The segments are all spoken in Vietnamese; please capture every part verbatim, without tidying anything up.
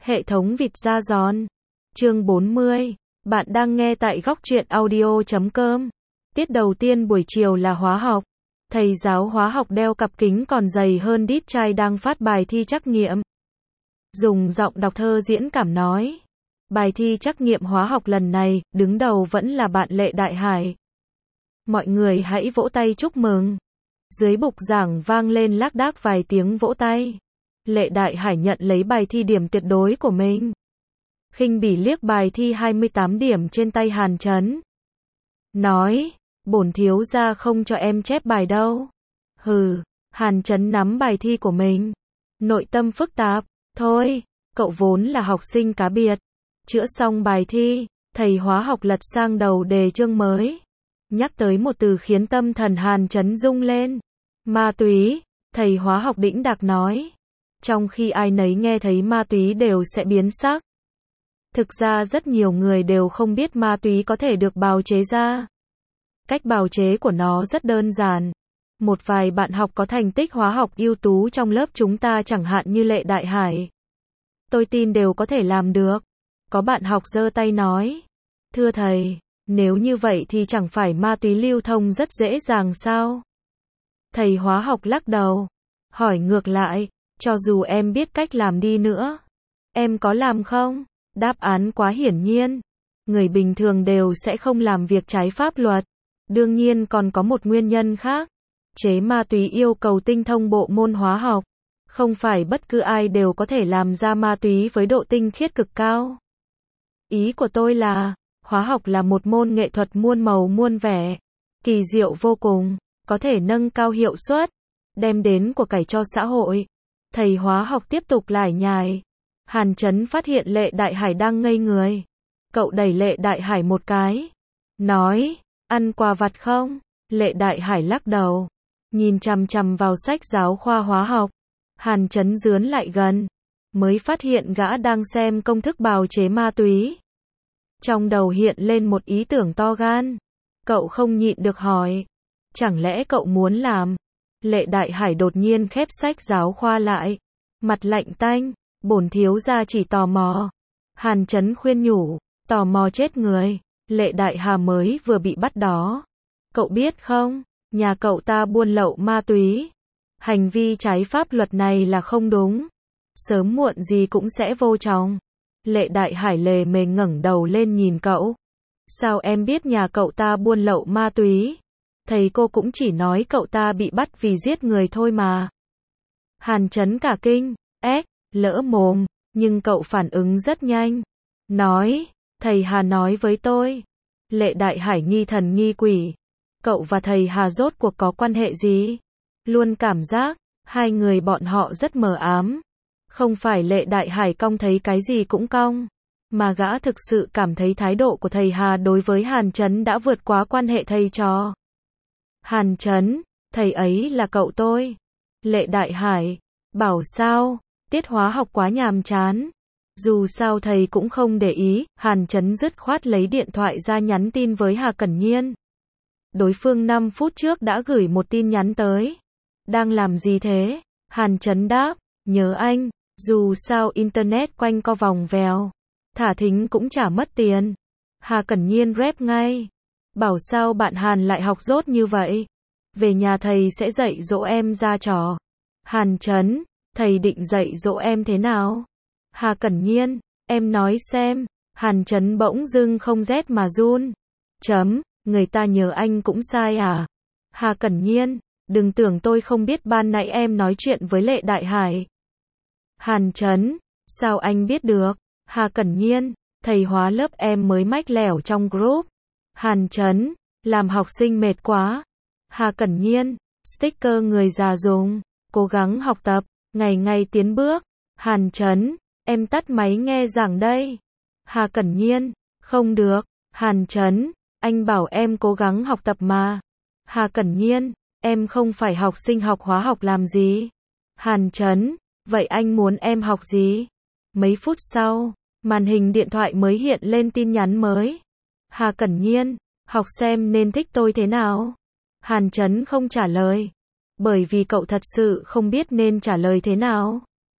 Hệ thống vịt da giòn. Chương bốn mươi. Bạn đang nghe tại góc truyện audio chấm com. Tiết đầu tiên buổi chiều là hóa học. Thầy giáo hóa học đeo cặp kính còn dày hơn đít trai đang phát bài thi trắc nghiệm. Dùng giọng đọc thơ diễn cảm nói. Bài thi trắc nghiệm hóa học lần này, đứng đầu vẫn là bạn Lệ Đại Hải. Mọi người hãy vỗ tay chúc mừng. Dưới bục giảng vang lên lác đác vài tiếng vỗ tay. Lệ Đại Hải nhận lấy bài thi điểm tuyệt đối của mình. Khinh bỉ liếc bài thi hai mươi tám điểm trên tay Hàn Chấn. Nói, bổn thiếu gia không cho em chép bài đâu. Hừ, Hàn Chấn nắm bài thi của mình. Nội tâm phức tạp, thôi, cậu vốn là học sinh cá biệt. Chữa xong bài thi, thầy hóa học lật sang đầu đề chương mới. Nhắc tới một từ khiến tâm thần Hàn Chấn rung lên. Ma túy, thầy hóa học đĩnh đạc nói. Trong khi ai nấy nghe thấy ma túy đều sẽ biến sắc. Thực ra rất nhiều người đều không biết ma túy có thể được bào chế ra. Cách bào chế của nó rất đơn giản. Một vài bạn học có thành tích hóa học ưu tú trong lớp chúng ta chẳng hạn như Lệ Đại Hải. Tôi tin đều có thể làm được. Có bạn học giơ tay nói. Thưa thầy, nếu như vậy thì chẳng phải ma túy lưu thông rất dễ dàng sao? Thầy hóa học lắc đầu. Hỏi ngược lại, cho dù em biết cách làm đi nữa, em có làm không? Đáp án quá hiển nhiên. Người bình thường đều sẽ không làm việc trái pháp luật. Đương nhiên còn có một nguyên nhân khác. Chế ma túy yêu cầu tinh thông bộ môn hóa học. Không phải bất cứ ai đều có thể làm ra ma túy với độ tinh khiết cực cao. Ý của tôi là, hóa học là một môn nghệ thuật muôn màu muôn vẻ. Kỳ diệu vô cùng, có thể nâng cao hiệu suất, đem đến của cải cho xã hội. Thầy hóa học tiếp tục lải nhải. Hàn Chấn phát hiện Lệ Đại Hải đang ngây người. Cậu đẩy Lệ Đại Hải một cái. Nói, ăn quà vặt không? Lệ Đại Hải lắc đầu. Nhìn chằm chằm vào sách giáo khoa hóa học. Hàn Chấn dướn lại gần. Mới phát hiện gã đang xem công thức bào chế ma túy. Trong đầu hiện lên một ý tưởng to gan. Cậu không nhịn được hỏi. Chẳng lẽ cậu muốn làm? Lệ Đại Hải đột nhiên khép sách giáo khoa lại. Mặt lạnh tanh. Bổn thiếu gia chỉ tò mò. Hàn Chấn khuyên nhủ. Tò mò chết người. Lệ Đại Hà mới vừa bị bắt đó. Cậu biết không? Nhà cậu ta buôn lậu ma túy. Hành vi trái pháp luật này là không đúng. Sớm muộn gì cũng sẽ vô chồng. Lệ Đại Hải lề mề ngẩng đầu lên nhìn cậu. Sao em biết nhà cậu ta buôn lậu ma túy? Thầy cô cũng chỉ nói cậu ta bị bắt vì giết người thôi mà. Hàn Chấn cả kinh. Ếch, lỡ mồm. Nhưng cậu phản ứng rất nhanh. Nói, thầy Hà nói với tôi. Lệ Đại Hải nghi thần nghi quỷ. Cậu và thầy Hà rốt cuộc có quan hệ gì? Luôn cảm giác, hai người bọn họ rất mờ ám. Không phải Lệ Đại Hải cong thấy cái gì cũng cong. Mà gã thực sự cảm thấy thái độ của thầy Hà đối với Hàn Chấn đã vượt quá quan hệ thầy trò. Hàn Chấn, thầy ấy là cậu tôi. Lệ Đại Hải, bảo sao, tiết hóa học quá nhàm chán. Dù sao thầy cũng không để ý, Hàn Chấn dứt khoát lấy điện thoại ra nhắn tin với Hà Cẩn Nhiên. Đối phương năm phút trước đã gửi một tin nhắn tới. Đang làm gì thế? Hàn Chấn đáp, nhớ anh, dù sao internet quanh co vòng vèo. Thả thính cũng chả mất tiền. Hà Cẩn Nhiên rep ngay. Bảo sao bạn Hàn lại học dốt như vậy? Về nhà thầy sẽ dạy dỗ em ra trò. Hàn Chấn, thầy định dạy dỗ em thế nào? Hà Cẩn Nhiên, em nói xem. Hàn Chấn bỗng dưng không rét mà run. Chấm, người ta nhớ anh cũng sai à? Hà Cẩn Nhiên, đừng tưởng tôi không biết ban nãy em nói chuyện với Lệ Đại Hải. Hàn Chấn, sao anh biết được? Hà Cẩn Nhiên, thầy hóa lớp em mới mách lẻo trong group. Hàn Chấn, làm học sinh mệt quá. Hà Cẩn Nhiên, sticker người già dùng, cố gắng học tập, ngày ngày tiến bước. Hàn Chấn, em tắt máy nghe giảng đây. Hà Cẩn Nhiên, không được. Hàn Chấn, anh bảo em cố gắng học tập mà. Hà Cẩn Nhiên, em không phải học sinh học hóa học làm gì. Hàn Chấn, vậy anh muốn em học gì? Mấy phút sau, màn hình điện thoại mới hiện lên tin nhắn mới. Hà Cẩn Nhiên, học xem nên thích tôi thế nào? Hàn Chấn không trả lời. Bởi vì cậu thật sự không biết nên trả lời thế nào.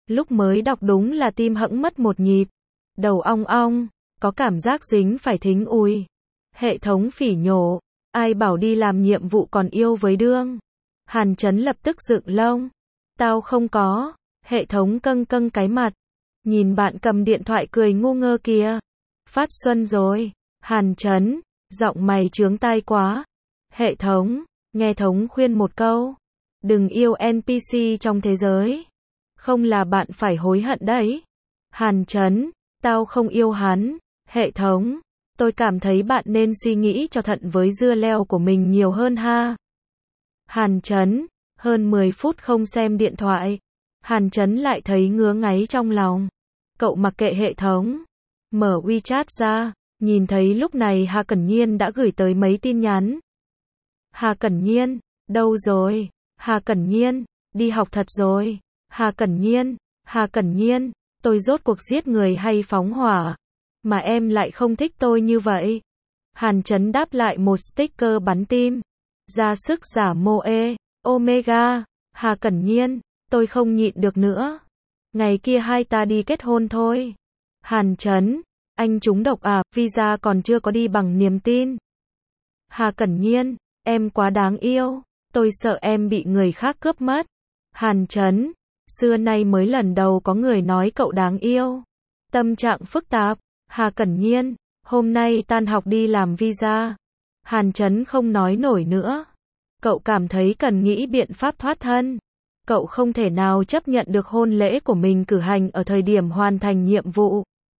Lúc mới đọc đúng là tim hẫng mất một nhịp. Đầu ong ong, có cảm giác dính phải thính ùi. Hệ thống phỉ nhổ, ai bảo đi làm nhiệm vụ còn yêu với đương. Hàn Chấn lập tức dựng lông. Tao không có. Hệ thống câng câng cái mặt. Nhìn bạn cầm điện thoại cười ngu ngơ kìa. Phát xuân rồi. Hàn Chấn, giọng mày chướng tai quá. Hệ thống, nghe thống khuyên một câu. Đừng yêu en pê xê trong thế giới. Không là bạn phải hối hận đấy. Hàn Chấn, tao không yêu hắn. Hệ thống, tôi cảm thấy bạn nên suy nghĩ cho thận với dưa leo của mình nhiều hơn ha. Hàn Chấn, hơn mười phút không xem điện thoại. Hàn Chấn lại thấy ngứa ngáy trong lòng. Cậu mặc kệ hệ thống. Mở WeChat ra, nhìn thấy lúc này Hà Cẩn Nhiên đã gửi tới mấy tin nhắn. Hà Cẩn Nhiên, đâu rồi? Hà Cẩn Nhiên, đi học thật rồi. Hà Cẩn Nhiên, Hà Cẩn Nhiên, tôi rốt cuộc giết người hay phóng hỏa? Mà em lại không thích tôi như vậy. Hàn Chấn đáp lại một sticker bắn tim. Ra sức giả moe, omega. Hà Cẩn Nhiên, tôi không nhịn được nữa. Ngày kia hai ta đi kết hôn thôi. Hàn Chấn, anh trúng độc à, visa còn chưa có đi bằng niềm tin. Hà Cẩn Nhiên, em quá đáng yêu. Tôi sợ em bị người khác cướp mất. Hàn Chấn, xưa nay mới lần đầu có người nói cậu đáng yêu. Tâm trạng phức tạp. Hà Cẩn Nhiên, hôm nay tan học đi làm visa. Hàn Chấn không nói nổi nữa. Cậu cảm thấy cần nghĩ biện pháp thoát thân. Cậu không thể nào chấp nhận được hôn lễ của mình cử hành ở thời điểm hoàn thành nhiệm vụ.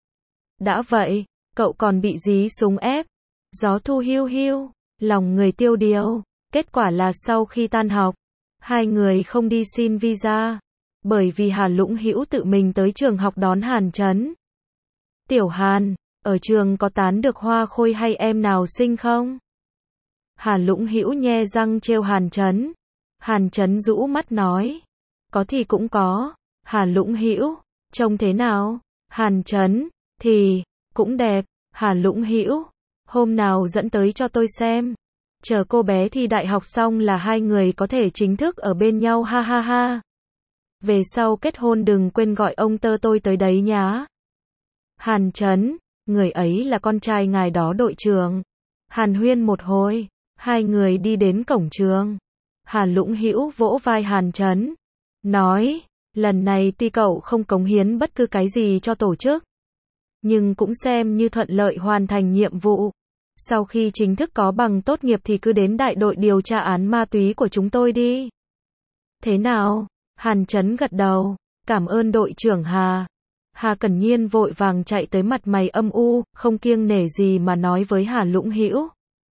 Đã vậy, cậu còn bị dí súng ép. Gió thu hiu hiu, lòng người tiêu điều. Kết quả là sau khi tan học, hai người không đi xin visa. Bởi vì Hà Lũng Hữu tự mình tới trường học đón Hàn Chấn. Tiểu Hàn, ở trường có tán được Hoa Khôi hay em nào xinh không? Hà Lũng Hữu nhe răng trêu Hàn Chấn. Hàn Chấn rũ mắt nói. Có thì cũng có. Hà Lũng Hữu, trông thế nào? Hàn Chấn, thì, cũng đẹp. Hà Lũng Hữu, hôm nào dẫn tới cho tôi xem. Chờ cô bé thi đại học xong là hai người có thể chính thức ở bên nhau ha ha ha. Về sau kết hôn đừng quên gọi ông tơ tôi tới đấy nhá. Hàn Chấn, người ấy là con trai ngài đó đội trưởng. Hàn huyên một hồi, hai người đi đến cổng trường. Hà Lũng Hữu vỗ vai Hàn Chấn, nói, lần này tuy cậu không cống hiến bất cứ cái gì cho tổ chức, nhưng cũng xem như thuận lợi hoàn thành nhiệm vụ. Sau khi chính thức có bằng tốt nghiệp thì cứ đến đại đội điều tra án ma túy của chúng tôi đi. Thế nào? Hàn Chấn gật đầu, cảm ơn đội trưởng Hà. Hà Cẩn Nhiên vội vàng chạy tới mặt mày âm u, không kiêng nể gì mà nói với Hà Lũng Hữu.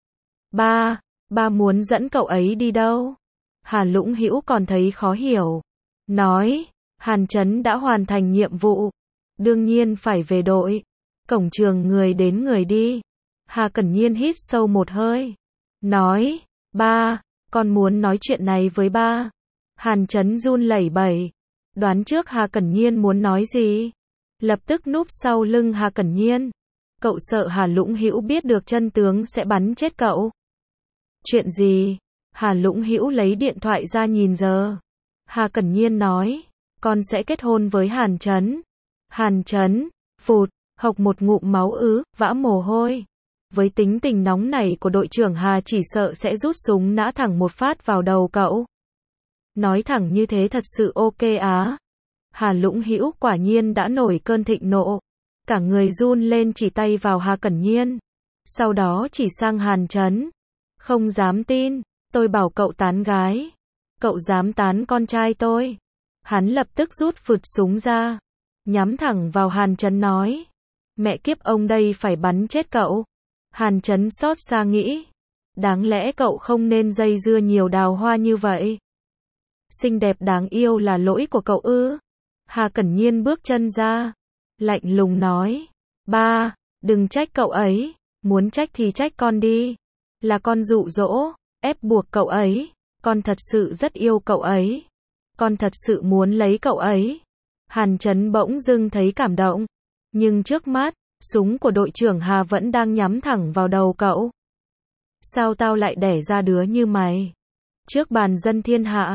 Ba, ba muốn dẫn cậu ấy đi đâu? Hà Lũng Hữu còn thấy khó hiểu. Nói, Hàn Chấn đã hoàn thành nhiệm vụ. Đương nhiên phải về đội. Cổng trường người đến người đi. Hà Cẩn Nhiên hít sâu một hơi. Nói, ba, con muốn nói chuyện này với ba. Hàn Chấn run lẩy bẩy. Đoán trước Hà Cẩn Nhiên muốn nói gì. Lập tức núp sau lưng Hà Cẩn Nhiên. Cậu sợ Hà Lũng Hữu biết được chân tướng sẽ bắn chết cậu. Chuyện gì? Hà Lũng Hữu lấy điện thoại ra nhìn giờ. Hà Cẩn Nhiên nói, con sẽ kết hôn với Hàn Chấn. Hàn Chấn, phụt, hộc một ngụm máu ứ, vã mồ hôi. Với tính tình nóng nảy của đội trưởng Hà chỉ sợ sẽ rút súng nã thẳng một phát vào đầu cậu. Nói thẳng như thế thật sự ok á. Hà Lũng Hữu quả nhiên đã nổi cơn thịnh nộ. Cả người run lên chỉ tay vào Hà Cẩn Nhiên. Sau đó chỉ sang Hàn Chấn. Không dám tin, tôi bảo cậu tán gái. Cậu dám tán con trai tôi. Hắn lập tức rút phụt súng ra. Nhắm thẳng vào Hàn Chấn nói. Mẹ kiếp ông đây phải bắn chết cậu. Hàn Chấn xót xa nghĩ. Đáng lẽ cậu không nên dây dưa nhiều đào hoa như vậy. Xinh đẹp đáng yêu là lỗi của cậu ư? Hà Cẩn Nhiên bước chân ra. Lạnh lùng nói. Ba, đừng trách cậu ấy. Muốn trách thì trách con đi. Là con dụ dỗ, ép buộc cậu ấy. Con thật sự rất yêu cậu ấy. Con thật sự muốn lấy cậu ấy. Hàn Chấn bỗng dưng thấy cảm động. Nhưng trước mắt, súng của đội trưởng Hà vẫn đang nhắm thẳng vào đầu cậu. Sao tao lại đẻ ra đứa như mày? Trước bàn dân thiên hạ.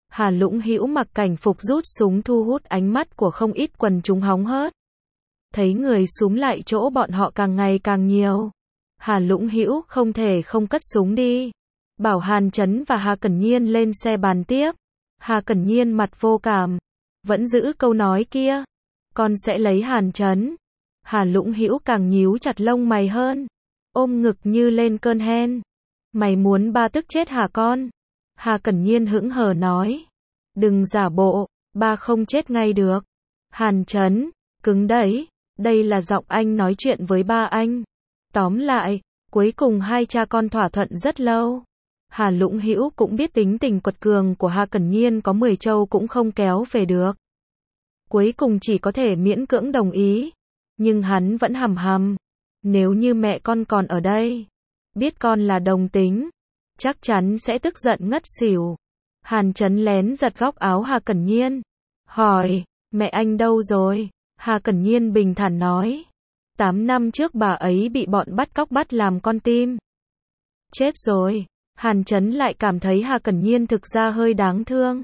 Hà Lũng Hữu mặc cảnh phục rút súng thu hút ánh mắt của không ít quần chúng hóng hớt. Thấy người súm lại chỗ bọn họ càng ngày càng nhiều. Hà Lũng Hữu không thể không cất súng đi. Bảo Hàn Chấn và Hà Cẩn Nhiên lên xe bàn tiếp. Hà Cẩn Nhiên mặt vô cảm. Vẫn giữ câu nói kia. Con sẽ lấy Hàn Chấn. Hà Lũng Hữu càng nhíu chặt lông mày hơn. Ôm ngực như lên cơn hen. Mày muốn ba tức chết hả con? Hà Cẩn Nhiên hững hờ nói. Đừng giả bộ, ba không chết ngay được. Hàn Chấn, cứng đấy. Đây là giọng anh nói chuyện với ba anh. Tóm lại, cuối cùng hai cha con thỏa thuận rất lâu. Hà Lũng Hữu cũng biết tính tình quật cường của Hà Cẩn Nhiên có mười trâu cũng không kéo về được. Cuối cùng chỉ có thể miễn cưỡng đồng ý. Nhưng hắn vẫn hầm hầm. Nếu như mẹ con còn ở đây, biết con là đồng tính, chắc chắn sẽ tức giận ngất xỉu. Hàn Chấn lén giật góc áo Hà Cẩn Nhiên. Hỏi, mẹ anh đâu rồi? Hà Cẩn Nhiên bình thản nói. Tám năm trước bà ấy bị bọn bắt cóc bắt làm con tim. Chết rồi. Hàn Chấn lại cảm thấy Hà Cẩn Nhiên thực ra hơi đáng thương.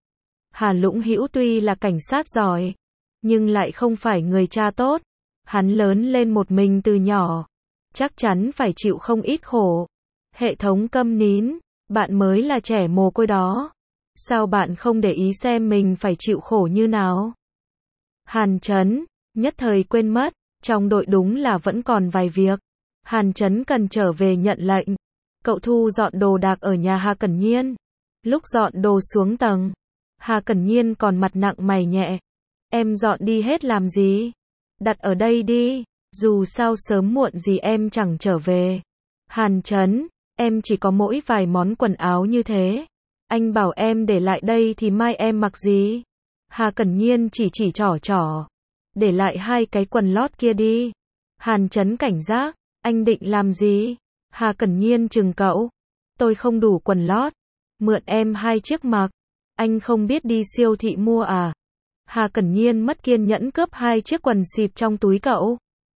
Hà Lũng Hữu tuy là cảnh sát giỏi, nhưng lại không phải người cha tốt. Hắn lớn lên một mình từ nhỏ, chắc chắn phải chịu không ít khổ. Hệ thống câm nín, bạn mới là trẻ mồ côi đó. Sao bạn không để ý xem mình phải chịu khổ như nào? Hàn Chấn, nhất thời quên mất, trong đội đúng là vẫn còn vài việc. Hàn Chấn cần trở về nhận lệnh. Cậu thu dọn đồ đạc ở nhà Hà Cẩn Nhiên. Lúc dọn đồ xuống tầng, Hà Cẩn Nhiên còn mặt nặng mày nhẹ. Em dọn đi hết làm gì? Đặt ở đây đi, dù sao sớm muộn gì em chẳng trở về. Hàn Chấn, em chỉ có mỗi vài món quần áo như thế. Anh bảo em để lại đây thì mai em mặc gì? Hà Cẩn Nhiên chỉ chỉ trỏ trỏ. Để lại hai cái quần lót kia đi. Hàn Chấn cảnh giác, anh định làm gì? Hà Cẩn Nhiên chừng cậu. Tôi không đủ quần lót. Mượn em hai chiếc mặc. Anh không biết đi siêu thị mua à? Hà Cẩn Nhiên mất kiên nhẫn cướp hai chiếc quần xịp trong túi cậu.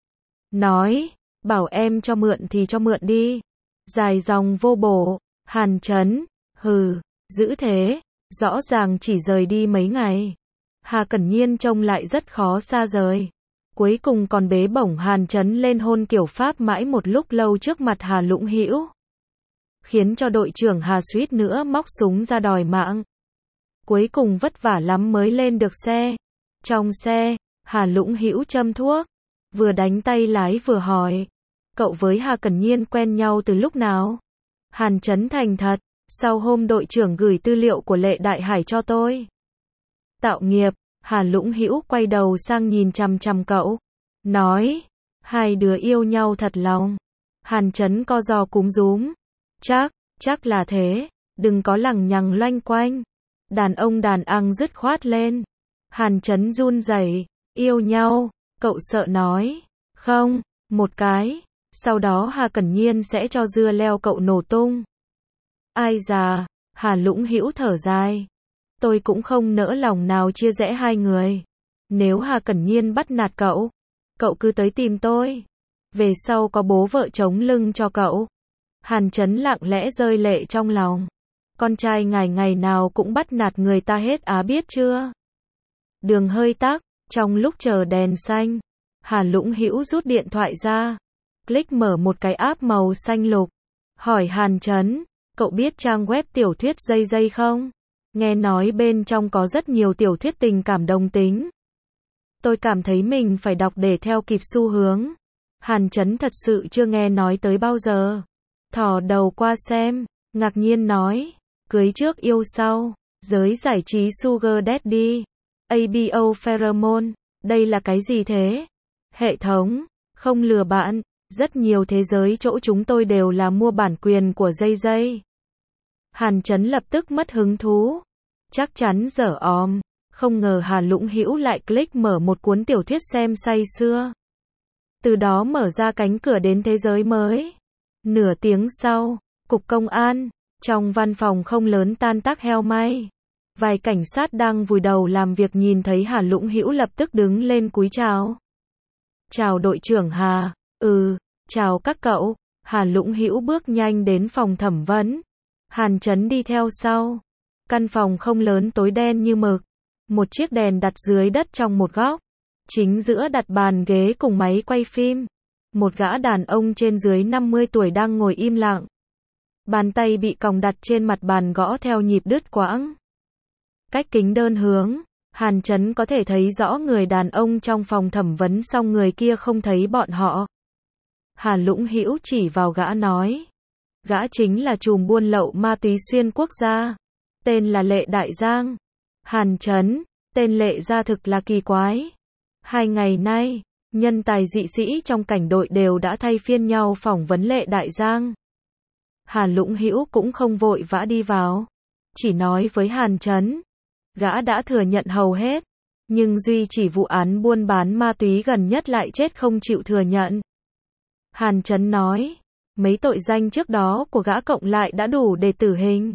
Nói, bảo em cho mượn thì cho mượn đi. Dài dòng vô bổ. Hàn Chấn, hừ, giữ thế, rõ ràng chỉ rời đi mấy ngày. Hà Cẩn Nhiên trông lại rất khó xa rời. Cuối cùng còn bế bổng Hàn Chấn lên hôn kiểu Pháp mãi một lúc lâu trước mặt Hà Lũng Hữu. Khiến cho đội trưởng Hà suýt nữa móc súng ra đòi mạng. Cuối cùng vất vả lắm mới lên được xe. Trong xe, Hà Lũng Hữu châm thuốc, vừa đánh tay lái vừa hỏi. Cậu với Hà Cẩn Nhiên quen nhau từ lúc nào? Hàn Chấn thành thật, sau hôm đội trưởng gửi tư liệu của Lệ Đại Hải cho tôi. Tạo nghiệp. Hà Lũng Hữu quay đầu sang nhìn chằm chằm cậu. Nói, hai đứa yêu nhau thật lòng. Hàn Chấn co giò cúm rúm. Chắc, chắc là thế. Đừng có lằng nhằng loanh quanh. Đàn ông đàn ăn dứt khoát lên. Hàn Chấn run rẩy. Yêu nhau. Cậu sợ nói. Không, một cái. Sau đó Hà Cẩn Nhiên sẽ cho dưa leo cậu nổ tung. Ai già. Hà Lũng Hữu thở dài. Tôi cũng không nỡ lòng nào chia rẽ hai người. Nếu Hà Cẩn Nhiên bắt nạt cậu, cậu cứ tới tìm tôi. Về sau có bố vợ chống lưng cho cậu. Hàn Chấn lặng lẽ rơi lệ trong lòng. Con trai ngài ngày nào cũng bắt nạt người ta hết á, biết chưa? Đường hơi tắc, trong lúc chờ đèn xanh, Hà Lũng Hữu rút điện thoại ra, click mở một cái app màu xanh lục. Hỏi Hàn Chấn, cậu biết trang web tiểu thuyết Dây Dây không? Nghe nói bên trong có rất nhiều tiểu thuyết tình cảm đồng tính. Tôi cảm thấy mình phải đọc để theo kịp xu hướng. Hàn Chấn thật sự chưa nghe nói tới bao giờ. Thò đầu qua xem, ngạc nhiên nói, cưới trước yêu sau, giới giải trí Sugar Daddy, a bê o Pheromone, đây là cái gì thế? Hệ thống, không lừa bạn, rất nhiều thế giới chỗ chúng tôi đều là mua bản quyền của Dây Dây. Hàn Chấn lập tức mất hứng thú. Chắc chắn dở òm. Không ngờ Hà Lũng Hữu lại click mở một cuốn tiểu thuyết xem say sưa. Từ đó mở ra cánh cửa đến thế giới mới. Nửa tiếng sau, cục công an, trong văn phòng không lớn tan tác heo may. Vài cảnh sát đang vùi đầu làm việc nhìn thấy Hà Lũng Hữu lập tức đứng lên cúi chào. Chào đội trưởng Hà. Ừ, chào các cậu. Hà Lũng Hữu bước nhanh đến phòng thẩm vấn. Hàn Chấn đi theo sau. Căn phòng không lớn tối đen như mực. Một chiếc đèn đặt dưới đất trong một góc. Chính giữa đặt bàn ghế cùng máy quay phim. Một gã đàn ông trên dưới năm mươi tuổi đang ngồi im lặng. Bàn tay bị còng đặt trên mặt bàn gõ theo nhịp đứt quãng. Cách kính đơn hướng, Hàn Chấn có thể thấy rõ người đàn ông trong phòng thẩm vấn, song người kia không thấy bọn họ. Hàn Lũng Hữu chỉ vào gã nói. Gã chính là trùm buôn lậu ma túy xuyên quốc gia. Tên là Lệ Đại Giang. Hàn Chấn, tên Lệ gia thực là kỳ quái. Hai ngày nay, nhân tài dị sĩ trong cảnh đội đều đã thay phiên nhau phỏng vấn Lệ Đại Giang. Hàn Lũng Hữu cũng không vội vã đi vào. Chỉ nói với Hàn Chấn. Gã đã thừa nhận hầu hết. Nhưng duy chỉ vụ án buôn bán ma túy gần nhất lại chết không chịu thừa nhận. Hàn Chấn nói. Mấy tội danh trước đó của gã cộng lại đã đủ để tử hình.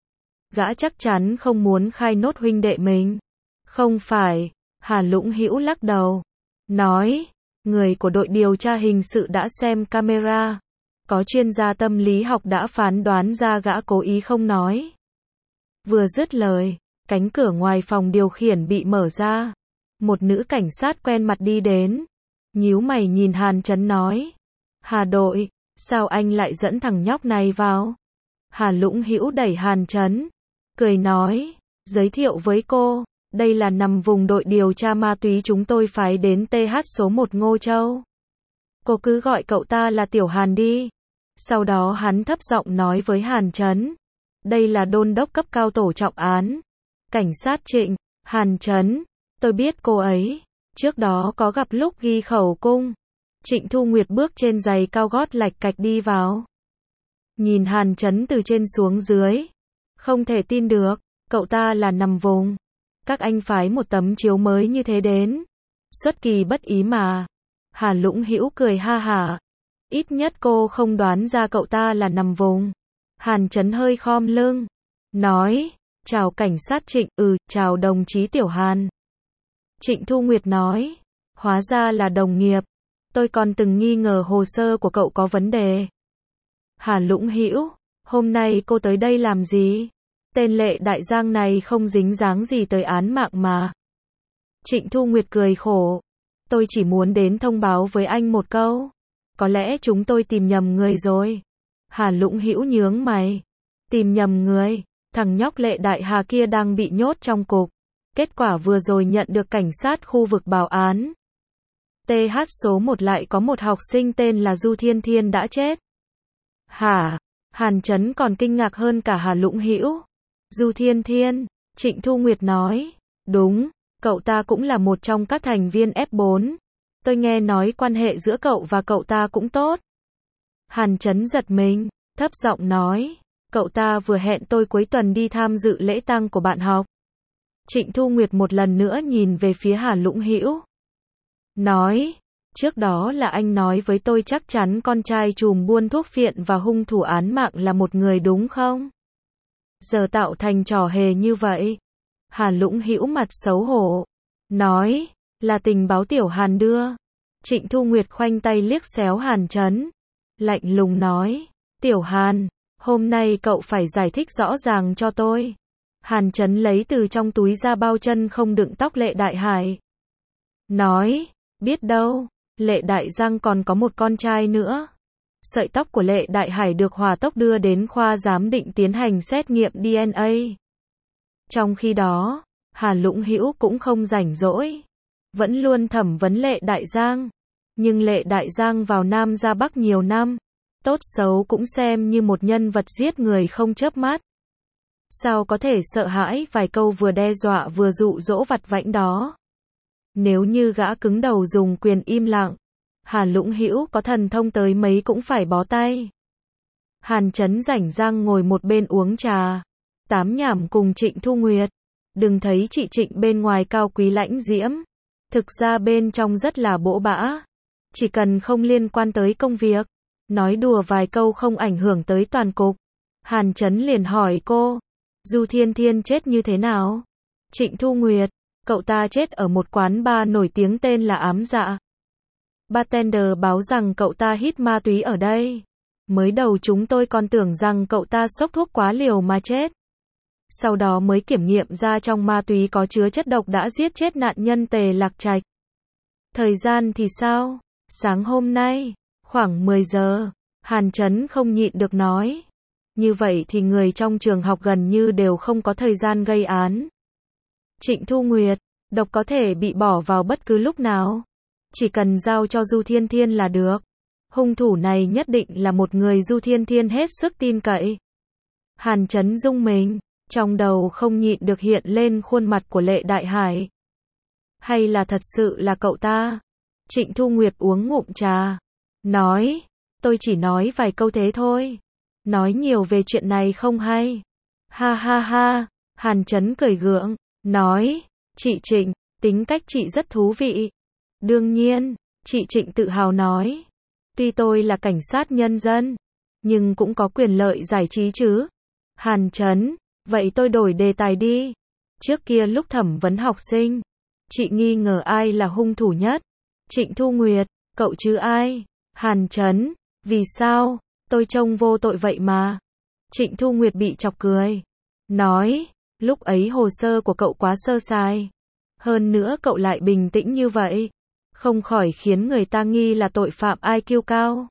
Gã chắc chắn không muốn khai nốt huynh đệ mình. Không phải. Hàn Lũng Hữu lắc đầu. Nói. Người của đội điều tra hình sự đã xem camera. Có chuyên gia tâm lý học đã phán đoán ra gã cố ý không nói. Vừa dứt lời, cánh cửa ngoài phòng điều khiển bị mở ra. Một nữ cảnh sát quen mặt đi đến. Nhíu mày nhìn Hàn Chấn nói. Hà đội, sao anh lại dẫn thằng nhóc này vào? Hàn Lũng Hữu đẩy Hàn Chấn. Cười nói. Giới thiệu với cô. Đây là nằm vùng đội điều tra ma túy chúng tôi phái đến tê hát số một Ngô Châu. Cô cứ gọi cậu ta là Tiểu Hàn đi. Sau đó hắn thấp giọng nói với Hàn Chấn. Đây là đôn đốc cấp cao tổ trọng án. Cảnh sát Trịnh. Hàn Chấn. Tôi biết cô ấy. Trước đó có gặp lúc ghi khẩu cung. Trịnh Thu Nguyệt bước trên giày cao gót lạch cạch đi vào. Nhìn Hàn Chấn từ trên xuống dưới. Không thể tin được. Cậu ta là nằm vùng. Các anh phái một tấm chiếu mới như thế đến. Xuất kỳ bất ý mà. Hàn Lũng Hữu cười ha hả. Ít nhất cô không đoán ra cậu ta là nằm vùng. Hàn Chấn hơi khom lưng. Nói. Chào cảnh sát Trịnh. Ừ, chào đồng chí Tiểu Hàn. Trịnh Thu Nguyệt nói. Hóa ra là đồng nghiệp. Tôi còn từng nghi ngờ hồ sơ của cậu có vấn đề. Hàn Lũng Hữu. Hôm nay cô tới đây làm gì? Tên Lệ Đại Giang này không dính dáng gì tới án mạng mà. Trịnh Thu Nguyệt cười khổ. Tôi chỉ muốn đến thông báo với anh một câu. Có lẽ chúng tôi tìm nhầm người rồi. Hàn Lũng Hữu nhướng mày. Tìm nhầm người. Thằng nhóc Lệ Đại Hà kia đang bị nhốt trong cục. Kết quả vừa rồi nhận được cảnh sát khu vực báo án. tê hát số một lại có một học sinh tên là Du Thiên Thiên đã chết. Hả? Hàn Chấn còn kinh ngạc hơn cả Hàn Lũng Hữu. Du Thiên Thiên. Trịnh Thu Nguyệt nói. Đúng, cậu ta cũng là một trong các thành viên ép bốn. Tôi nghe nói quan hệ giữa cậu và cậu ta cũng tốt. Hàn Chấn giật mình, thấp giọng nói. Cậu ta vừa hẹn tôi cuối tuần đi tham dự lễ tang của bạn học. Trịnh Thu Nguyệt một lần nữa nhìn về phía Hàn Lũng Hữu. Nói. Trước đó là anh nói với tôi chắc chắn con trai trùm buôn thuốc phiện và hung thủ án mạng là một người đúng không? Giờ tạo thành trò hề như vậy. Hàn Lũng Hữu mặt xấu hổ. Nói. Là tình báo Tiểu Hàn đưa. Trịnh Thu Nguyệt khoanh tay liếc xéo Hàn Chấn. Lạnh lùng nói. Tiểu Hàn. Hôm nay cậu phải giải thích rõ ràng cho tôi. Hàn Chấn lấy từ trong túi ra bao chân không đựng tóc Lệ Đại Hải. Nói. Biết đâu. Lệ Đại Giang còn có một con trai nữa. Sợi tóc của Lệ Đại Hải được hỏa tốc đưa đến khoa giám định tiến hành xét nghiệm đê en a. Trong khi đó, Hàn Lũng Hữu cũng không rảnh rỗi. Vẫn luôn thẩm vấn Lệ Đại Giang. Nhưng Lệ Đại Giang vào Nam ra Bắc nhiều năm. Tốt xấu cũng xem như một nhân vật giết người không chớp mắt. Sao có thể sợ hãi vài câu vừa đe dọa vừa dụ dỗ vặt vãnh đó. Nếu như gã cứng đầu dùng quyền im lặng, Hàn Lũng Hữu có thần thông tới mấy cũng phải bó tay. Hàn Chấn rảnh rang ngồi một bên uống trà, tám nhảm cùng Trịnh Thu Nguyệt. Đừng thấy chị Trịnh bên ngoài cao quý lãnh diễm, thực ra bên trong rất là bỗ bã. Chỉ cần không liên quan tới công việc, nói đùa vài câu không ảnh hưởng tới toàn cục. Hàn Chấn liền hỏi cô, Du Thiên Thiên chết như thế nào? Trịnh Thu Nguyệt, cậu ta chết ở một quán bar nổi tiếng tên là Ám Dạ. Bartender báo rằng cậu ta hít ma túy ở đây. Mới đầu chúng tôi còn tưởng rằng cậu ta xốc thuốc quá liều mà chết. sau đó mới kiểm nghiệm ra trong ma túy có chứa chất độc đã giết chết nạn nhân Tề Lạc Trạch. Thời gian thì sao? Sáng hôm nay, khoảng mười giờ, Hàn Chấn không nhịn được nói. Như vậy thì người trong trường học gần như đều không có thời gian gây án. Trịnh Thu Nguyệt, độc có thể bị bỏ vào bất cứ lúc nào. Chỉ cần giao cho Du Thiên Thiên là được. Hung thủ này nhất định là một người Du Thiên Thiên hết sức tin cậy. Hàn Chấn rung mình, trong đầu không nhịn được hiện lên khuôn mặt của Lệ Đại Hải. Hay là thật sự là cậu ta? Trịnh Thu Nguyệt uống ngụm trà, nói, tôi chỉ nói vài câu thế thôi. Nói nhiều về chuyện này không hay. Ha ha ha, Hàn Chấn cười gượng, nói, chị Trịnh, tính cách chị rất thú vị. Đương nhiên, chị Trịnh tự hào nói, tuy tôi là cảnh sát nhân dân, nhưng cũng có quyền lợi giải trí chứ. Hàn Chấn, vậy tôi đổi đề tài đi. Trước kia lúc thẩm vấn học sinh, chị nghi ngờ ai là hung thủ nhất? Trịnh Thu Nguyệt, cậu chứ ai? Hàn Chấn, vì sao? Tôi trông vô tội vậy mà. Trịnh Thu Nguyệt bị chọc cười, nói, lúc ấy hồ sơ của cậu quá sơ sài. Hơn nữa cậu lại bình tĩnh như vậy, không khỏi khiến người ta nghi là tội phạm i kiu cao.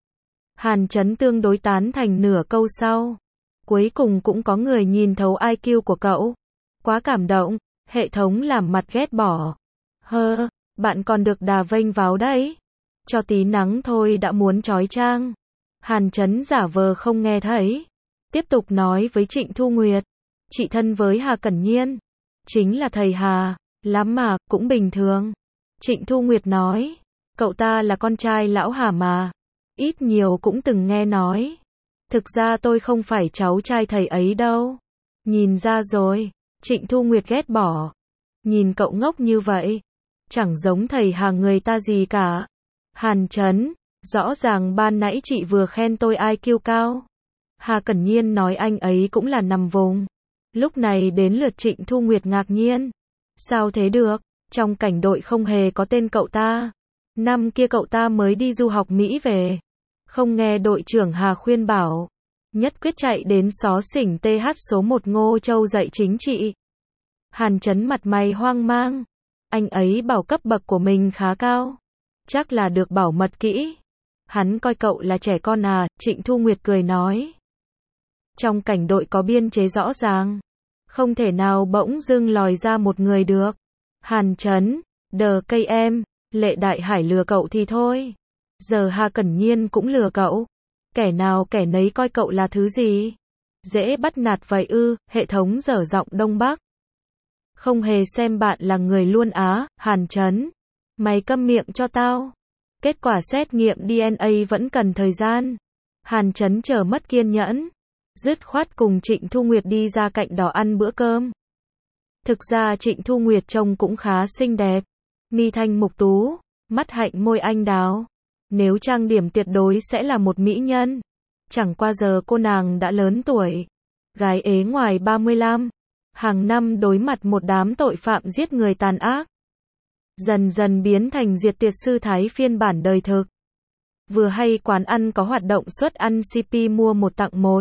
Hàn Chấn tương đối tán thành nửa câu sau. Cuối cùng cũng có người nhìn thấu i kiu của cậu. Quá cảm động, hệ thống làm mặt ghét bỏ. Hơ, bạn còn được đà vênh vào đấy. Cho tí nắng thôi đã muốn chói chang. Hàn Chấn giả vờ không nghe thấy. Tiếp tục nói với Trịnh Thu Nguyệt. Chị thân với Hà Cẩn Nhiên. Chính là thầy Hà, lắm mà, cũng bình thường. Trịnh Thu Nguyệt nói. Cậu ta là con trai lão Hà mà. Ít nhiều cũng từng nghe nói. Thực ra tôi không phải cháu trai thầy ấy đâu. Nhìn ra rồi. Trịnh Thu Nguyệt ghét bỏ. Nhìn cậu ngốc như vậy. Chẳng giống thầy Hà người ta gì cả. Hàn Chấn, rõ ràng ban nãy chị vừa khen tôi i kiu cao. Hà Cẩn Nhiên nói anh ấy cũng là nằm vùng. Lúc này đến lượt Trịnh Thu Nguyệt ngạc nhiên. Sao thế được? Trong cảnh đội không hề có tên cậu ta. Năm kia cậu ta mới đi du học Mỹ về. Không nghe đội trưởng Hà khuyên bảo. Nhất quyết chạy đến xó xỉnh tê hát số một Ngô Châu dạy chính trị. Hàn Chấn mặt mày hoang mang. Anh ấy bảo cấp bậc của mình khá cao. Chắc là được bảo mật kỹ. Hắn coi cậu là trẻ con à? Trịnh Thu Nguyệt cười nói. Trong cảnh đội có biên chế rõ ràng. Không thể nào bỗng dưng lòi ra một người được. Hàn Chấn, đờ cây em, Lệ Đại Hải lừa cậu thì thôi. Giờ Hà Cẩn Nhiên cũng lừa cậu. Kẻ nào kẻ nấy coi cậu là thứ gì? Dễ bắt nạt vậy ư? Hệ thống dở giọng Đông Bắc. Không hề xem bạn là người luôn á. Hàn Chấn, mày câm miệng cho tao. Kết quả xét nghiệm đê en a vẫn cần thời gian. Hàn Chấn chờ mất kiên nhẫn. Dứt khoát cùng Trịnh Thu Nguyệt đi ra cạnh đỏ ăn bữa cơm. Thực ra Trịnh Thu Nguyệt trông cũng khá xinh đẹp. Mi thanh mục tú, mắt hạnh môi anh đào. Nếu trang điểm tuyệt đối sẽ là một mỹ nhân. Chẳng qua giờ cô nàng đã lớn tuổi. Gái ế ngoài ba mươi lăm. Hàng năm đối mặt một đám tội phạm giết người tàn ác. Dần dần biến thành diệt tuyệt sư thái phiên bản đời thực. Vừa hay quán ăn có hoạt động suất ăn xê pê mua một tặng một.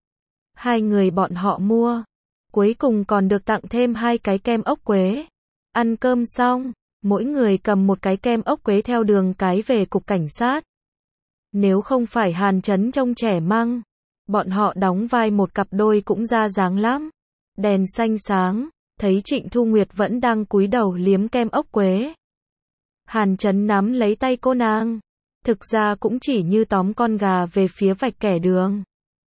Hai người bọn họ mua. Cuối cùng còn được tặng thêm hai cái kem ốc quế. Ăn cơm xong, mỗi người cầm một cái kem ốc quế theo đường cái về cục cảnh sát. Nếu không phải Hàn Chấn trông trẻ măng, bọn họ đóng vai một cặp đôi cũng ra dáng lắm. Đèn xanh sáng, thấy Trịnh Thu Nguyệt vẫn đang cúi đầu liếm kem ốc quế. Hàn Chấn nắm lấy tay cô nàng. Thực ra cũng chỉ như tóm con gà về phía vạch kẻ đường.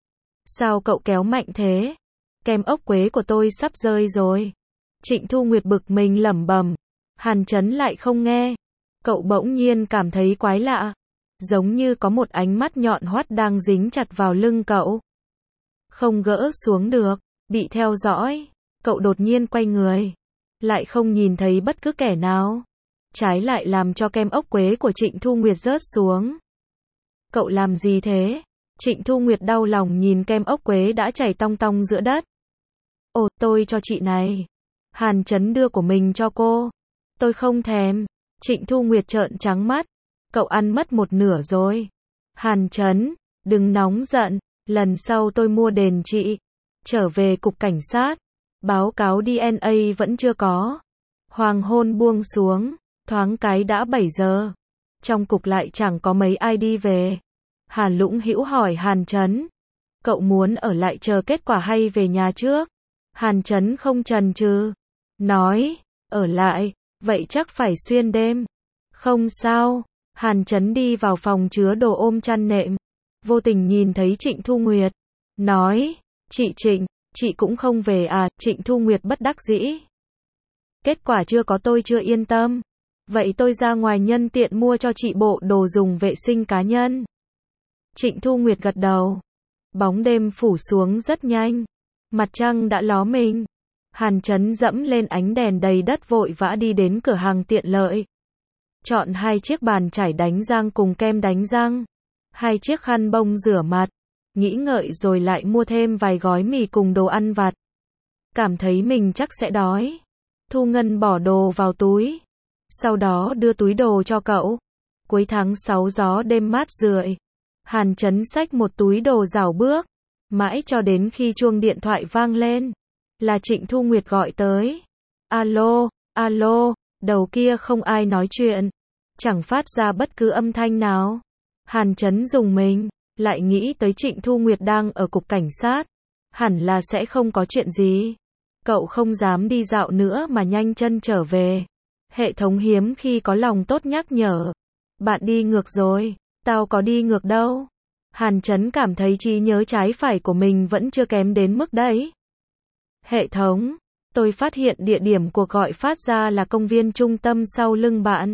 Sao cậu kéo mạnh thế? Kem ốc quế của tôi sắp rơi rồi. Trịnh Thu Nguyệt bực mình lẩm bẩm. Hàn Chấn lại không nghe. Cậu bỗng nhiên cảm thấy quái lạ. Giống như có một ánh mắt nhọn hoắt đang dính chặt vào lưng cậu. Không gỡ xuống được. Bị theo dõi. Cậu đột nhiên quay người. Lại không nhìn thấy bất cứ kẻ nào. Trái lại làm cho kem ốc quế của Trịnh Thu Nguyệt rớt xuống. Cậu làm gì thế? Trịnh Thu Nguyệt đau lòng nhìn kem ốc quế đã chảy tong tong giữa đất. Ồ, tôi cho chị này. Hàn Chấn đưa của mình cho cô. Tôi không thèm. Trịnh Thu Nguyệt trợn trắng mắt. Cậu ăn mất một nửa rồi. Hàn Chấn, đừng nóng giận. Lần sau tôi mua đền chị. Trở về cục cảnh sát. Báo cáo đê en a vẫn chưa có. Hoàng hôn buông xuống, thoáng cái đã bảy giờ. Trong cục lại chẳng có mấy ai đi về. Hàn Lũng Hữu hỏi Hàn Chấn. Cậu muốn ở lại chờ kết quả hay về nhà trước? Hàn Chấn không chần chừ. Nói, ở lại, vậy chắc phải xuyên đêm. Không sao. Hàn Chấn đi vào phòng chứa đồ ôm chăn nệm. Vô tình nhìn thấy Trịnh Thu Nguyệt. Nói, chị Trịnh, chị cũng không về à? Trịnh Thu Nguyệt bất đắc dĩ. Kết quả chưa có tôi chưa yên tâm. Vậy tôi ra ngoài nhân tiện mua cho chị bộ đồ dùng vệ sinh cá nhân. Trịnh Thu Nguyệt gật đầu. Bóng đêm phủ xuống rất nhanh. Mặt trăng đã ló mình. Hàn Chấn dẫm lên ánh đèn đầy đất vội vã đi đến cửa hàng tiện lợi. Chọn hai chiếc bàn chải đánh răng cùng kem đánh răng. Hai chiếc khăn bông rửa mặt. Nghĩ ngợi rồi lại mua thêm vài gói mì cùng đồ ăn vặt. Cảm thấy mình chắc sẽ đói. Thu Ngân bỏ đồ vào túi. Sau đó đưa túi đồ cho cậu. Cuối tháng sáu gió đêm mát rượi. Hàn Chấn xách một túi đồ rảo bước. Mãi cho đến khi chuông điện thoại vang lên. Là Trịnh Thu Nguyệt gọi tới. Alo, alo, đầu kia không ai nói chuyện. Chẳng phát ra bất cứ âm thanh nào. Hàn Chấn rùng mình, lại nghĩ tới Trịnh Thu Nguyệt đang ở cục cảnh sát. Hẳn là sẽ không có chuyện gì. Cậu không dám đi dạo nữa mà nhanh chân trở về. Hệ thống hiếm khi có lòng tốt nhắc nhở. Bạn đi ngược rồi, tao có đi ngược đâu. Hàn Chấn cảm thấy trí nhớ trái phải của mình vẫn chưa kém đến mức đấy. Hệ thống, tôi phát hiện địa điểm cuộc gọi phát ra là công viên trung tâm sau lưng bạn.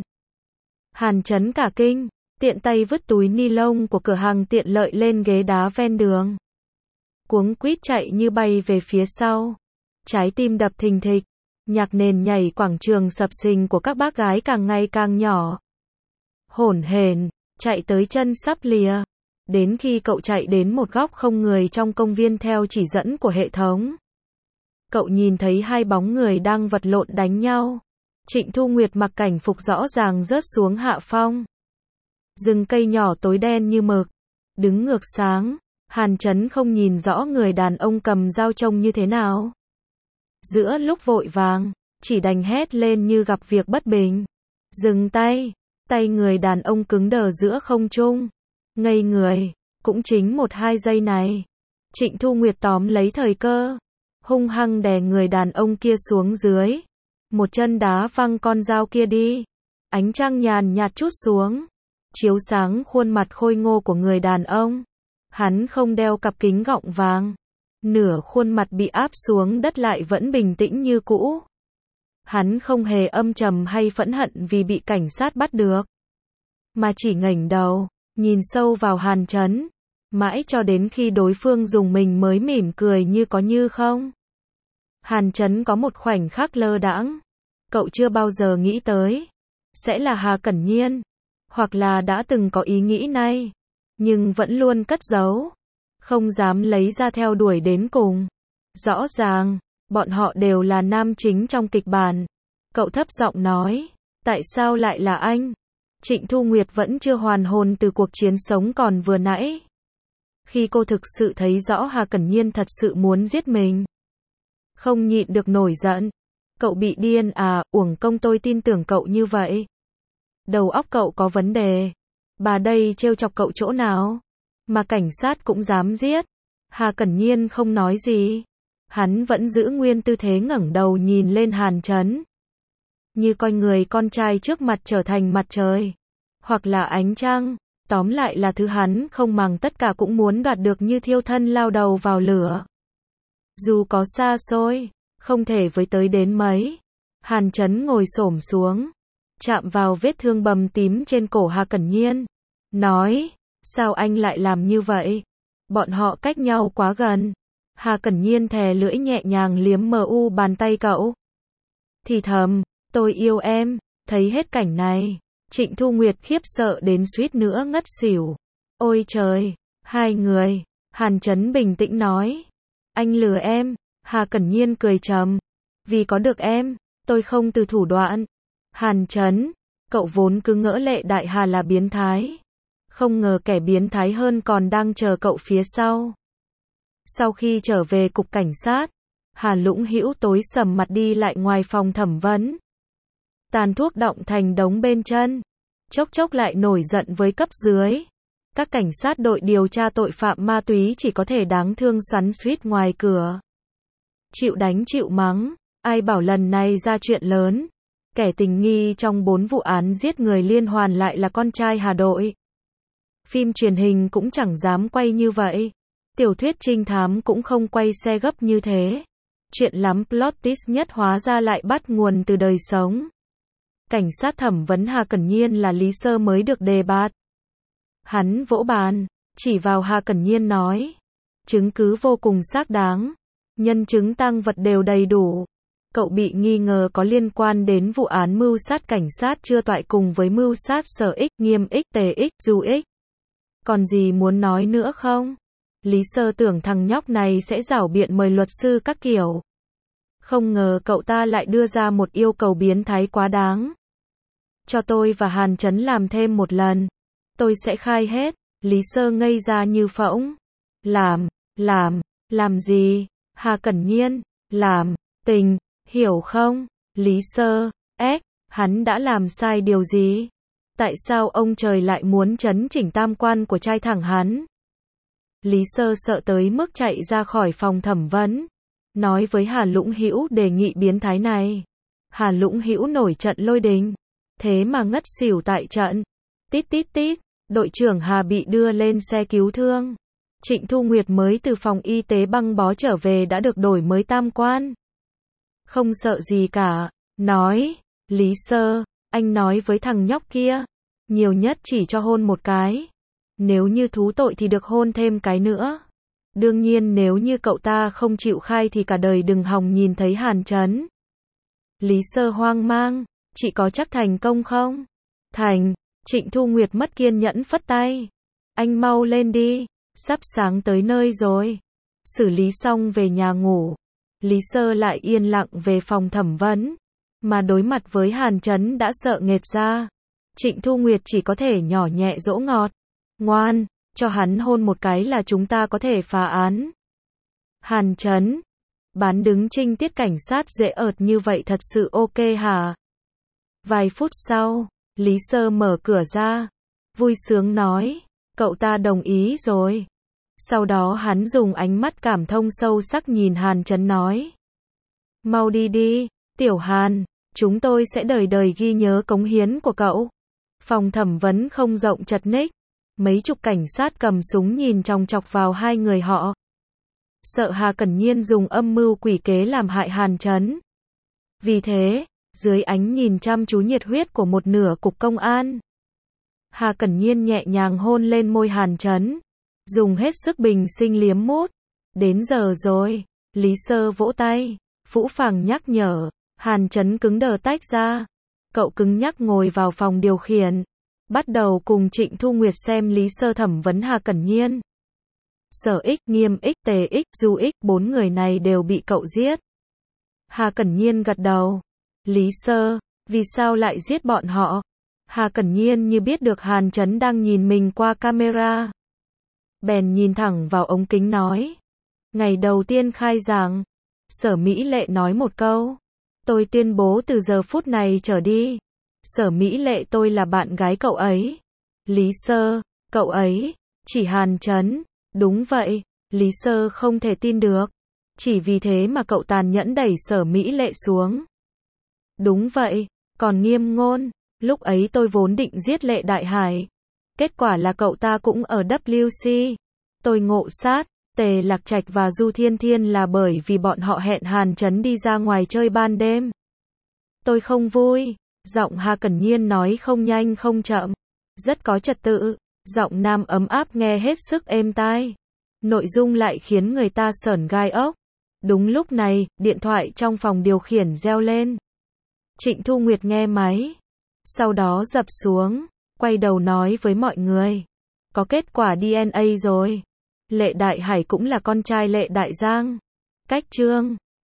Hàn Chấn cả kinh, tiện tay vứt túi ni lông của cửa hàng tiện lợi lên ghế đá ven đường. Cuống quýt chạy như bay về phía sau. Trái tim đập thình thịch, nhạc nền nhảy quảng trường sập sình của các bác gái càng ngày càng nhỏ. Hổn hển, chạy tới chân sắp lìa. Đến khi cậu chạy đến một góc không người trong công viên theo chỉ dẫn của hệ thống. Cậu nhìn thấy hai bóng người đang vật lộn đánh nhau. Trịnh Thu Nguyệt mặc cảnh phục rõ ràng rớt xuống hạ phong. Rừng cây nhỏ tối đen như mực. Đứng ngược sáng, Hàn Chấn không nhìn rõ người đàn ông cầm dao trông như thế nào. Giữa lúc vội vàng, chỉ đành hét lên như gặp việc bất bình. Dừng tay, tay người đàn ông cứng đờ giữa không trung. Ngây người, cũng chính một hai giây này. Trịnh Thu Nguyệt tóm lấy thời cơ. Hung hăng đè người đàn ông kia xuống dưới. Một chân đá văng con dao kia đi. Ánh trăng nhàn nhạt trút xuống. Chiếu sáng khuôn mặt khôi ngô của người đàn ông. Hắn không đeo cặp kính gọng vàng. Nửa khuôn mặt bị áp xuống đất lại vẫn bình tĩnh như cũ. Hắn không hề âm trầm hay phẫn hận vì bị cảnh sát bắt được. Mà chỉ ngẩng đầu, nhìn sâu vào Hàn Chấn. Mãi cho đến khi đối phương dùng mình mới mỉm cười như có như không. Hàn Chấn có một khoảnh khắc lơ đãng. Cậu chưa bao giờ nghĩ tới. Sẽ là Hà Cẩn Nhiên. Hoặc là đã từng có ý nghĩ này. Nhưng vẫn luôn cất giấu. Không dám lấy ra theo đuổi đến cùng. Rõ ràng, bọn họ đều là nam chính trong kịch bản. Cậu thấp giọng nói. Tại sao lại là anh? Trịnh Thu Nguyệt vẫn chưa hoàn hồn từ cuộc chiến sống còn vừa nãy. Khi cô thực sự thấy rõ Hà Cẩn Nhiên thật sự muốn giết mình. Không nhịn được nổi giận. Cậu bị điên à, uổng công tôi tin tưởng cậu như vậy. Đầu óc cậu có vấn đề. Bà đây trêu chọc cậu chỗ nào? Mà cảnh sát cũng dám giết. Hà Cẩn Nhiên không nói gì. Hắn vẫn giữ nguyên tư thế ngẩng đầu nhìn lên Hàn Chấn. Như coi người con trai trước mặt trở thành mặt trời. Hoặc là ánh trăng. Tóm lại là thứ hắn không màng tất cả cũng muốn đoạt được như thiêu thân lao đầu vào lửa. Dù có xa xôi, không thể với tới đến mấy. Hàn Chấn ngồi xổm xuống. Chạm vào vết thương bầm tím trên cổ Hà Cẩn Nhiên. Nói, sao anh lại làm như vậy? Bọn họ cách nhau quá gần. Hà Cẩn Nhiên thè lưỡi nhẹ nhàng liếm mờ u bàn tay cậu. Thì thầm, tôi yêu em. Thấy hết cảnh này, Trịnh Thu Nguyệt khiếp sợ đến suýt nữa ngất xỉu. Ôi trời, hai người. Hàn Chấn bình tĩnh nói. Anh lừa em. Hà Cẩn Nhiên cười trầm. Vì có được em, tôi không từ thủ đoạn. Hàn Chấn, cậu vốn cứ ngỡ Lệ Đại Hà là biến thái. Không ngờ kẻ biến thái hơn còn đang chờ cậu phía sau. Sau khi trở về cục cảnh sát, Hà Lũng Hữu tối sầm mặt đi lại ngoài phòng thẩm vấn. Tàn thuốc đọng thành đống bên chân. Chốc chốc lại nổi giận với cấp dưới. Các cảnh sát đội điều tra tội phạm ma túy chỉ có thể đáng thương xoắn xuýt ngoài cửa. Chịu đánh chịu mắng. Ai bảo lần này ra chuyện lớn. Kẻ tình nghi trong bốn vụ án giết người liên hoàn lại là con trai Hà đội. Phim truyền hình cũng chẳng dám quay như vậy. Tiểu thuyết trinh thám cũng không quay xe gấp như thế. Chuyện lắm plot twist nhất hóa ra lại bắt nguồn từ đời sống. Cảnh sát thẩm vấn Hà Cẩn Nhiên là Lý Sơ mới được đề bạt. Hắn vỗ bàn, chỉ vào Hà Cẩn Nhiên nói. Chứng cứ vô cùng xác đáng. Nhân chứng tang vật đều đầy đủ. Cậu bị nghi ngờ có liên quan đến vụ án mưu sát cảnh sát chưa toại cùng với mưu sát Sở X, Nghiêm X, Tề X, Du X. Còn gì muốn nói nữa không? Lý Sơ tưởng thằng nhóc này sẽ giảo biện mời luật sư các kiểu. Không ngờ cậu ta lại đưa ra một yêu cầu biến thái quá đáng. Cho tôi và Hàn Chấn làm thêm một lần. Tôi sẽ khai hết. Lý Sơ ngây ra như phỗng. Làm, làm, làm gì? Hà Cẩn Nhiên, làm, tình, hiểu không? Lý Sơ, ếch, hắn đã làm sai điều gì? Tại sao ông trời lại muốn chấn chỉnh tam quan của trai thẳng hắn? Lý Sơ sợ tới mức chạy ra khỏi phòng thẩm vấn. Nói với Hà Lũng Hữu đề nghị biến thái này. Hà Lũng Hữu nổi trận lôi đình. Thế mà ngất xỉu tại trận. Tít tít tít, đội trưởng Hà bị đưa lên xe cứu thương. Trịnh Thu Nguyệt mới từ phòng y tế băng bó trở về đã được đổi mới tam quan. Không sợ gì cả. Nói, Lý Sơ, anh nói với thằng nhóc kia. Nhiều nhất chỉ cho hôn một cái. Nếu như thú tội thì được hôn thêm cái nữa. Đương nhiên nếu như cậu ta không chịu khai thì cả đời đừng hòng nhìn thấy Hàn Chấn. Lý Sơ hoang mang, chị có chắc thành công không? Thành, Trịnh Thu Nguyệt mất kiên nhẫn phất tay. Anh mau lên đi, sắp sáng tới nơi rồi. Xử lý xong về nhà ngủ. Lý Sơ lại yên lặng về phòng thẩm vấn. Mà đối mặt với Hàn Chấn đã sợ nghệt ra. Trịnh Thu Nguyệt chỉ có thể nhỏ nhẹ dỗ ngọt. Ngoan, cho hắn hôn một cái là chúng ta có thể phá án. Hàn Chấn, bán đứng trinh tiết cảnh sát dễ ợt như vậy thật sự ok hả? Vài phút sau, Lý Sơ mở cửa ra, vui sướng nói, cậu ta đồng ý rồi. Sau đó hắn dùng ánh mắt cảm thông sâu sắc nhìn Hàn Chấn nói. Mau đi đi, Tiểu Hàn, chúng tôi sẽ đời đời ghi nhớ cống hiến của cậu. Phòng thẩm vấn không rộng chật ních. Mấy chục cảnh sát cầm súng nhìn chòng chọc vào hai người họ. Sợ Hà Cẩn Nhiên dùng âm mưu quỷ kế làm hại Hàn Chấn. Vì thế, dưới ánh nhìn chăm chú nhiệt huyết của một nửa cục công an, Hà Cẩn Nhiên nhẹ nhàng hôn lên môi Hàn Chấn, dùng hết sức bình sinh liếm mút. Đến giờ rồi, Lý Sơ vỗ tay, phũ phàng nhắc nhở, Hàn Chấn cứng đờ tách ra. Cậu cứng nhắc ngồi vào phòng điều khiển. Bắt đầu cùng Trịnh Thu Nguyệt xem Lý Sơ thẩm vấn Hà Cẩn Nhiên. Sở X, Nghiêm X, Tề X, Du X, bốn người này đều bị cậu giết. Hà Cẩn Nhiên gật đầu. Lý Sơ, vì sao lại giết bọn họ? Hà Cẩn Nhiên như biết được Hàn Chấn đang nhìn mình qua camera. Bèn nhìn thẳng vào ống kính nói. Ngày đầu tiên khai giảng, Sở Mỹ Lệ nói một câu. Tôi tuyên bố từ giờ phút này trở đi. Sở Mỹ Lệ tôi là bạn gái cậu ấy. Lý Sơ, cậu ấy, chỉ Hàn Chấn. Đúng vậy, Lý Sơ không thể tin được. Chỉ vì thế mà cậu tàn nhẫn đẩy Sở Mỹ Lệ xuống. Đúng vậy, còn Nghiêm Ngôn, lúc ấy tôi vốn định giết Lệ Đại Hải. Kết quả là cậu ta cũng ở W C. Tôi ngộ sát, Tề Lạc Trạch và Du Thiên Thiên là bởi vì bọn họ hẹn Hàn Chấn đi ra ngoài chơi ban đêm. Tôi không vui. Giọng Hà Cẩn Nhiên nói không nhanh không chậm, rất có trật tự, giọng nam ấm áp nghe hết sức êm tai. Nội dung lại khiến người ta sởn gai ốc. Đúng lúc này, điện thoại trong phòng điều khiển reo lên. Trịnh Thu Nguyệt nghe máy, sau đó dập xuống, quay đầu nói với mọi người. Có kết quả D N A rồi. Lệ Đại Hải cũng là con trai Lệ Đại Giang. Cách Trương.